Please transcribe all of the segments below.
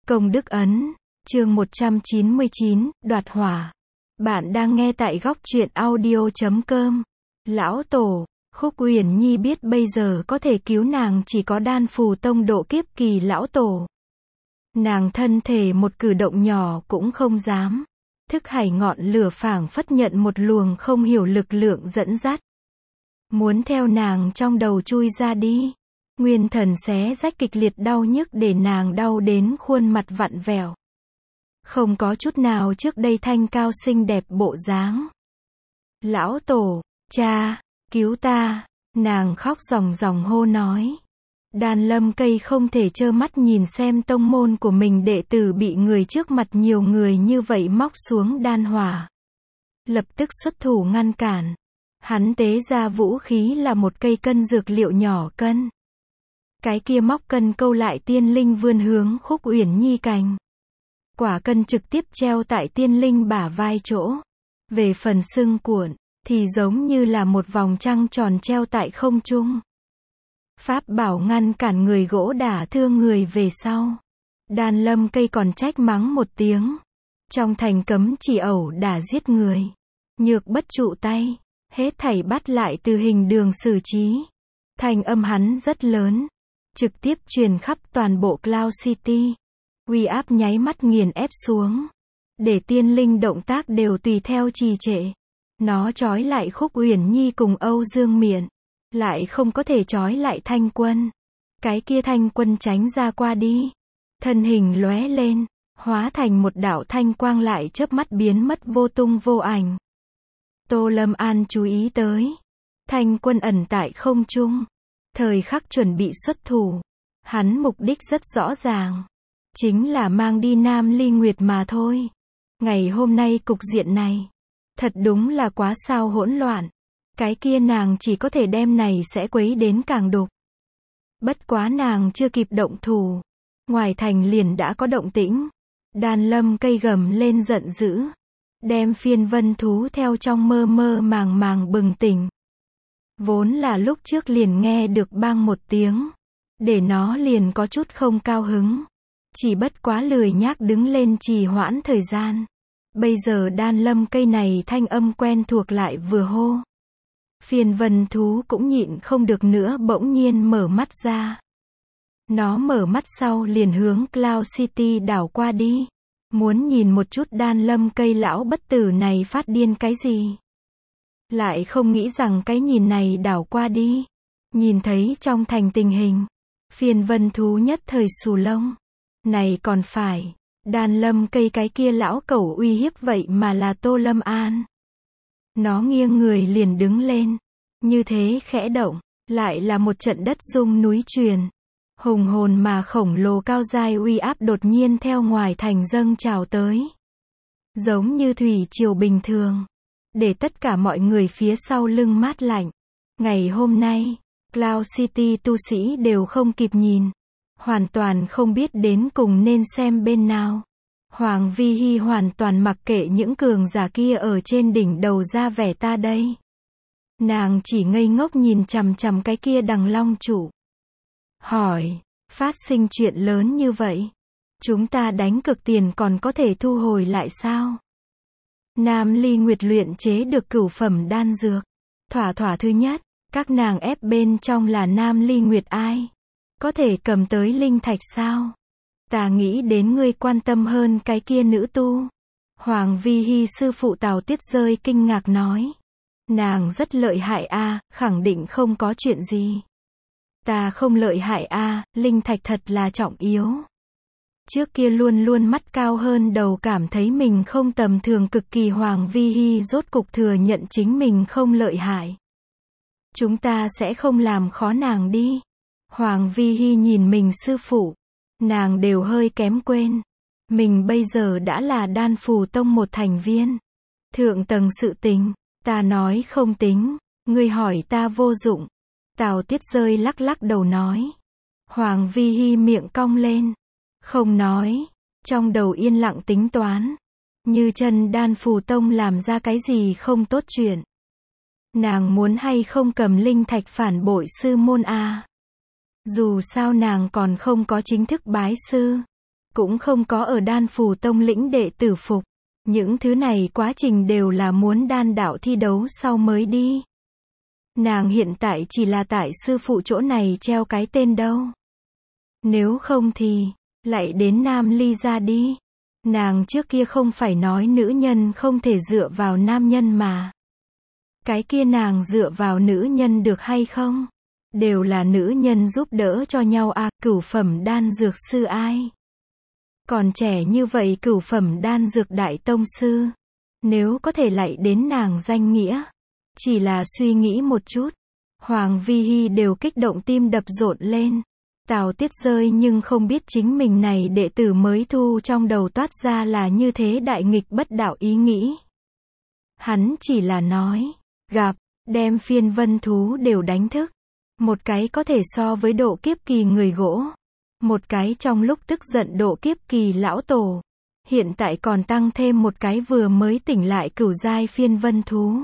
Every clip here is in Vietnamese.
Công đức ấn, chương 199, đoạt hỏa. Bạn đang nghe tại góc truyện audio.com. Lão Tổ, Khúc Uyển Nhi biết bây giờ có thể cứu nàng chỉ có Đan Phù Tông độ kiếp kỳ Lão Tổ. Nàng thân thể một cử động nhỏ cũng không dám. Thức hải ngọn lửa phảng phất nhận một luồng không hiểu lực lượng dẫn dắt. Muốn theo nàng trong đầu chui ra đi. Nguyên thần xé rách kịch liệt đau nhức để nàng đau đến khuôn mặt vặn vẹo. Không có chút nào trước đây thanh cao xinh đẹp bộ dáng. Lão Tổ, cha, cứu ta, nàng khóc ròng ròng hô nói. Đan Lâm Cây không thể trơ mắt nhìn xem tông môn của mình đệ tử bị người trước mặt nhiều người như vậy móc xuống đan hỏa. Lập tức xuất thủ ngăn cản. Hắn tế ra vũ khí là một cây cân dược liệu nhỏ cân. Cái kia móc cân câu lại tiên linh vươn hướng Khúc Uyển Nhi cành. Quả cân trực tiếp treo tại tiên linh bả vai chỗ. Về phần sưng cuộn, thì giống như là một vòng trăng tròn treo tại không trung. Pháp bảo ngăn cản người gỗ đả thương người về sau. Đan Lâm Cây còn trách mắng một tiếng. Trong thành cấm chỉ ẩu đả giết người. Nhược bất trụ tay. Hết thảy bắt lại từ hình đường xử trí. Thanh âm hắn rất lớn. Trực tiếp truyền khắp toàn bộ Cloud City. Uy áp nháy mắt nghiền ép xuống. Để tiên linh động tác đều tùy theo trì trệ. Nó trói lại Khúc Uyển Nhi cùng Âu Dương Miện. Lại không có thể trói lại Thanh Quân. Cái kia Thanh Quân tránh ra qua đi. Thân hình lóe lên. Hóa thành một đạo thanh quang lại chớp mắt biến mất vô tung vô ảnh. Tô Lâm An chú ý tới. Thanh Quân ẩn tại không trung. Thời khắc chuẩn bị xuất thủ. Hắn mục đích rất rõ ràng. Chính là mang đi Nam Ly Nguyệt mà thôi. Ngày hôm nay cục diện này. Thật đúng là quá sao hỗn loạn. Cái kia nàng chỉ có thể đem này sẽ quấy đến càng đục. Bất quá nàng chưa kịp động thủ. Ngoài thành liền đã có động tĩnh. Đan Lâm Cây gầm lên giận dữ. Đem Phiên Vân thú theo trong mơ mơ màng màng bừng tỉnh. Vốn là lúc trước liền nghe được bang một tiếng. Để nó liền có chút không cao hứng. Chỉ bất quá lười nhác đứng lên trì hoãn thời gian. Bây giờ Đan Lâm Cây này thanh âm quen thuộc lại vừa hô. Phiên Vân thú cũng nhịn không được nữa bỗng nhiên mở mắt ra. Nó mở mắt sau liền hướng Cloud City đảo qua đi. Muốn nhìn một chút Đan Lâm Cây lão bất tử này phát điên cái gì. Lại không nghĩ rằng cái nhìn này đảo qua đi. Nhìn thấy trong thành tình hình. Phiên Vân thú nhất thời xù lông. Này còn phải. Đan Lâm Cây cái kia lão cẩu uy hiếp vậy mà là Tô Lâm An. Nó nghiêng người liền đứng lên. Như thế khẽ động. Lại là một trận đất rung núi truyền. Hùng hồn mà khổng lồ cao dai uy áp đột nhiên theo ngoài thành dâng trào tới. Giống như thủy triều bình thường. Để tất cả mọi người phía sau lưng mát lạnh. Ngày hôm nay, Cloud City tu sĩ đều không kịp nhìn. Hoàn toàn không biết đến cùng nên xem bên nào. Hoàng Vi Hi hoàn toàn mặc kệ những cường giả kia ở trên đỉnh đầu ra vẻ ta đây. Nàng chỉ ngây ngốc nhìn chằm chằm cái kia Đằng Long chủ. Hỏi, phát sinh chuyện lớn như vậy. Chúng ta đánh cược tiền còn có thể thu hồi lại sao? Nam Ly Nguyệt luyện chế được cửu phẩm đan dược. Thỏa thứ nhất, các nàng ép bên trong là Nam Ly Nguyệt ai? Có thể cầm tới linh thạch sao? Ta nghĩ đến ngươi quan tâm hơn cái kia nữ tu. Hoàng Vi Hi sư phụ Tào Tiết Rơi kinh ngạc nói. Nàng rất lợi hại a, khẳng định không có chuyện gì. Ta không lợi hại a, linh thạch thật là trọng yếu. Trước kia luôn luôn mắt cao hơn đầu cảm thấy mình không tầm thường cực kỳ Hoàng Vi Hi rốt cục thừa nhận chính mình không lợi hại. Chúng ta sẽ không làm khó nàng đi. Hoàng Vi Hi nhìn mình sư phụ. Nàng đều hơi kém quên. Mình bây giờ đã là Đan Phù Tông một thành viên. Thượng tầng sự tình, ta nói không tính. Ngươi hỏi ta vô dụng. Tào Tiết Rơi lắc lắc đầu nói. Hoàng Vi Hi miệng cong lên. Không nói. Trong đầu yên lặng tính toán. Như chân Đan Phù Tông làm ra cái gì không tốt chuyện. Nàng muốn hay không cầm linh thạch phản bội sư môn a. Dù sao nàng còn không có chính thức bái sư. cũng không có ở Đan Phù Tông lĩnh đệ tử phục. Những thứ này quá trình đều là muốn đan đạo thi đấu sau mới đi. Nàng hiện tại chỉ là tại sư phụ chỗ này treo cái tên đâu. Nếu không thì, lại đến Nam Ly ra đi. Nàng trước kia không phải nói nữ nhân không thể dựa vào nam nhân mà. Cái kia nàng dựa vào nữ nhân được hay không? Đều là nữ nhân giúp đỡ cho nhau à, cửu phẩm đan dược sư ai? Còn trẻ như vậy cửu phẩm đan dược đại tông sư. Nếu có thể lại đến nàng danh nghĩa. Chỉ là suy nghĩ một chút. Hoàng Vi Hy đều kích động tim đập rộn lên. Tào Tiết rơi nhưng không biết chính mình này đệ tử mới thu trong đầu toát ra là như thế đại nghịch bất đạo ý nghĩ. Hắn chỉ là nói, gặp, đem phiên vân thú đều đánh thức. Một cái có thể so với độ kiếp kỳ người gỗ. Một cái trong lúc tức giận độ kiếp kỳ lão tổ. Hiện tại còn tăng thêm một cái vừa mới tỉnh lại cửu giai phiên vân thú.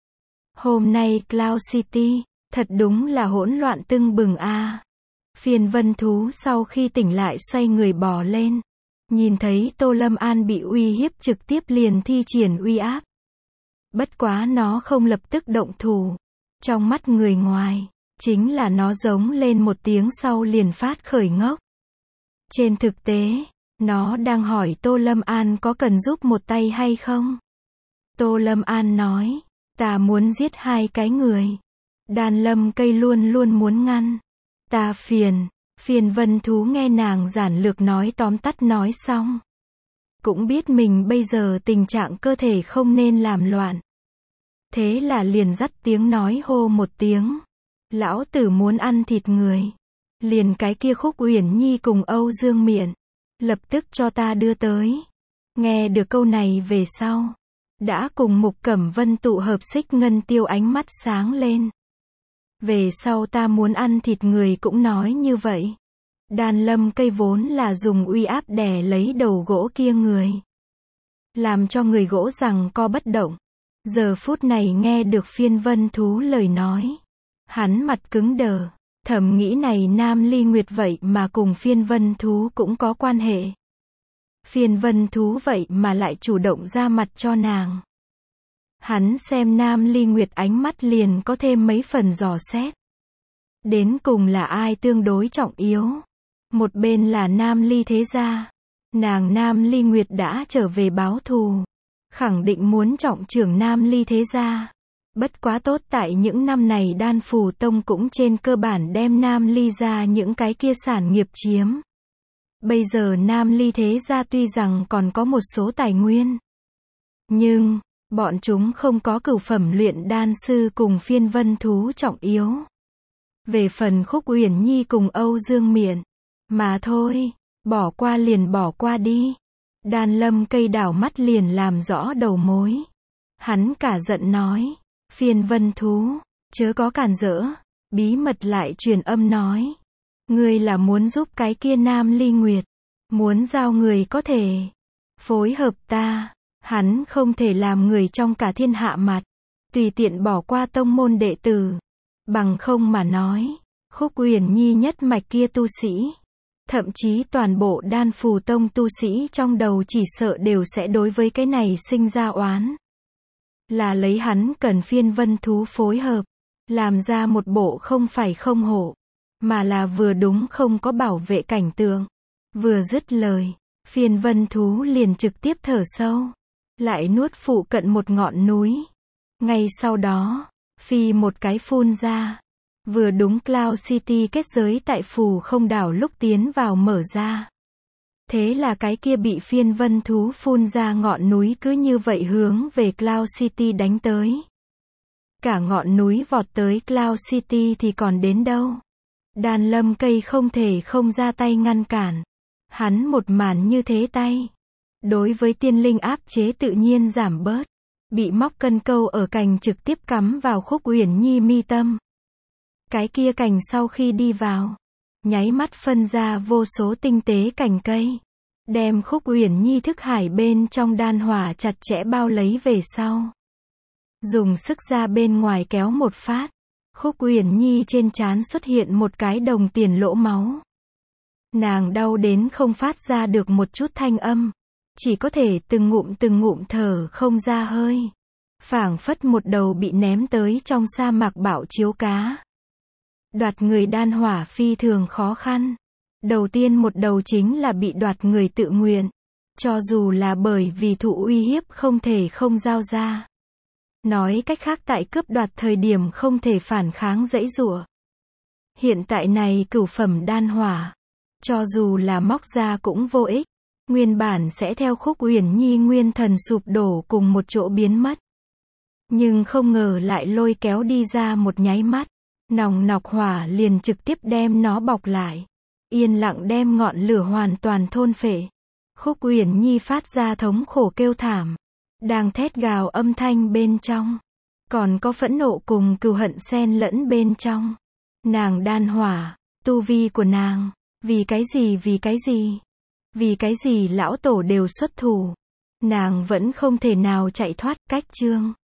Hôm nay Cloud City, thật đúng là hỗn loạn tưng bừng a. Phiên vân thú sau khi tỉnh lại xoay người bò lên. Nhìn thấy Tô Lâm An bị uy hiếp trực tiếp liền thi triển uy áp. Bất quá nó không lập tức động thủ. Trong mắt người ngoài, chính là nó giống lên một tiếng sau liền phát khởi ngốc. Trên thực tế, nó đang hỏi Tô Lâm An có cần giúp một tay hay không? Tô Lâm An nói, ta muốn giết hai cái người. Đan Lâm Cây luôn luôn muốn ngăn. Ta phiền. Phiền vân thú nghe nàng giản lược nói tóm tắt nói xong. Cũng biết mình bây giờ tình trạng cơ thể không nên làm loạn. Thế là liền dắt tiếng nói hô một tiếng. Lão tử muốn ăn thịt người. Liền cái kia Khúc Uyển Nhi cùng Âu Dương Miện. Lập tức cho ta đưa tới. Nghe được câu này về sau. Đã cùng Mục Cẩm Vân tụ hợp Xích Ngân Tiêu ánh mắt sáng lên. Về sau ta muốn ăn thịt người cũng nói như vậy. Đan Lâm Cây vốn là dùng uy áp đè lấy đầu gỗ kia người. Làm cho người gỗ rằng co bất động. Giờ phút này nghe được phiên vân thú lời nói. Hắn mặt cứng đờ. Thầm nghĩ này Nam Ly Nguyệt vậy mà cùng phiên vân thú cũng có quan hệ. Phiên vân thú vậy mà lại chủ động ra mặt cho nàng. Hắn xem Nam Ly Nguyệt ánh mắt liền có thêm mấy phần dò xét. Đến cùng là ai tương đối trọng yếu? Một bên là Nam Ly thế gia. Nàng Nam Ly Nguyệt đã trở về báo thù. Khẳng định muốn trọng trưởng Nam Ly thế gia. Bất quá tốt tại những năm này Đan Phù Tông cũng trên cơ bản đem Nam Ly ra những cái kia sản nghiệp chiếm. Bây giờ Nam Ly thế gia tuy rằng còn có một số tài nguyên. Nhưng, bọn chúng không có cửu phẩm luyện đan sư cùng phiên vân thú trọng yếu. Về phần Khúc Uyển Nhi cùng Âu Dương Miện. Mà thôi, bỏ qua liền bỏ qua đi. Đan Lâm Cây đảo mắt liền làm rõ đầu mối. Hắn cả giận nói. Phiên vân thú, chớ có cản rỡ. Bí mật lại truyền âm nói. Ngươi là muốn giúp cái kia Nam Ly Nguyệt. Muốn giao người có thể. Phối hợp ta. Hắn không thể làm người trong cả thiên hạ mặt. Tùy tiện bỏ qua tông môn đệ tử. Bằng không mà nói. Khúc Uyển Nhi nhất mạch kia tu sĩ. Thậm chí toàn bộ Đan Phù Tông tu sĩ trong đầu chỉ sợ đều sẽ đối với cái này sinh ra oán. Là lấy hắn cần phiên vân thú phối hợp. Làm ra một bộ không phải không hổ. Mà là vừa đúng không có bảo vệ cảnh tượng. Vừa dứt lời. Phiên vân thú liền trực tiếp thở sâu. Lại nuốt phụ cận một ngọn núi. Ngay sau đó. Phi một cái phun ra. Vừa đúng Cloud City kết giới tại Phù Không đảo lúc tiến vào mở ra. Thế là cái kia bị phiên vân thú phun ra ngọn núi cứ như vậy hướng về Cloud City đánh tới. Cả ngọn núi vọt tới Cloud City thì còn đến đâu. Đan Lâm Cây không thể không ra tay ngăn cản. Hắn một màn như thế tay. Đối với tiên linh áp chế tự nhiên giảm bớt. Bị móc cân câu ở cành trực tiếp cắm vào Khúc Uyển Nhi mi tâm. Cái kia cành sau khi đi vào. Nháy mắt phân ra vô số tinh tế cành cây. Đem Khúc Uyển Nhi thức hải bên trong đan hỏa chặt chẽ bao lấy về sau. Dùng sức ra bên ngoài kéo một phát. Khúc Uyển Nhi trên trán xuất hiện một cái đồng tiền lỗ máu. Nàng đau đến không phát ra được một chút thanh âm. Chỉ có thể từng ngụm thở không ra hơi. Phảng phất một đầu bị ném tới trong sa mạc bạo chiếu cá. Đoạt người đan hỏa phi thường khó khăn. Đầu tiên một đầu chính là bị đoạt người tự nguyện. Cho dù là bởi vì thụ uy hiếp không thể không giao ra. Nói cách khác tại cướp đoạt thời điểm không thể phản kháng giãy giụa. Hiện tại này cửu phẩm đan hỏa. Cho dù là móc ra cũng vô ích. Nguyên bản sẽ theo Khúc Uyển Nhi nguyên thần sụp đổ cùng một chỗ biến mất. Nhưng không ngờ lại lôi kéo đi ra một nháy mắt. Nòng nọc hỏa liền trực tiếp đem nó bọc lại. Yên lặng đem ngọn lửa hoàn toàn thôn phệ. Khúc Uyển Nhi phát ra thống khổ kêu thảm. Đang thét gào âm thanh bên trong. Còn có phẫn nộ cùng cừu hận xen lẫn bên trong. Nàng đan hỏa, tu vi của nàng. Vì cái gì lão tổ đều xuất thủ. Nàng vẫn không thể nào chạy thoát cách chương.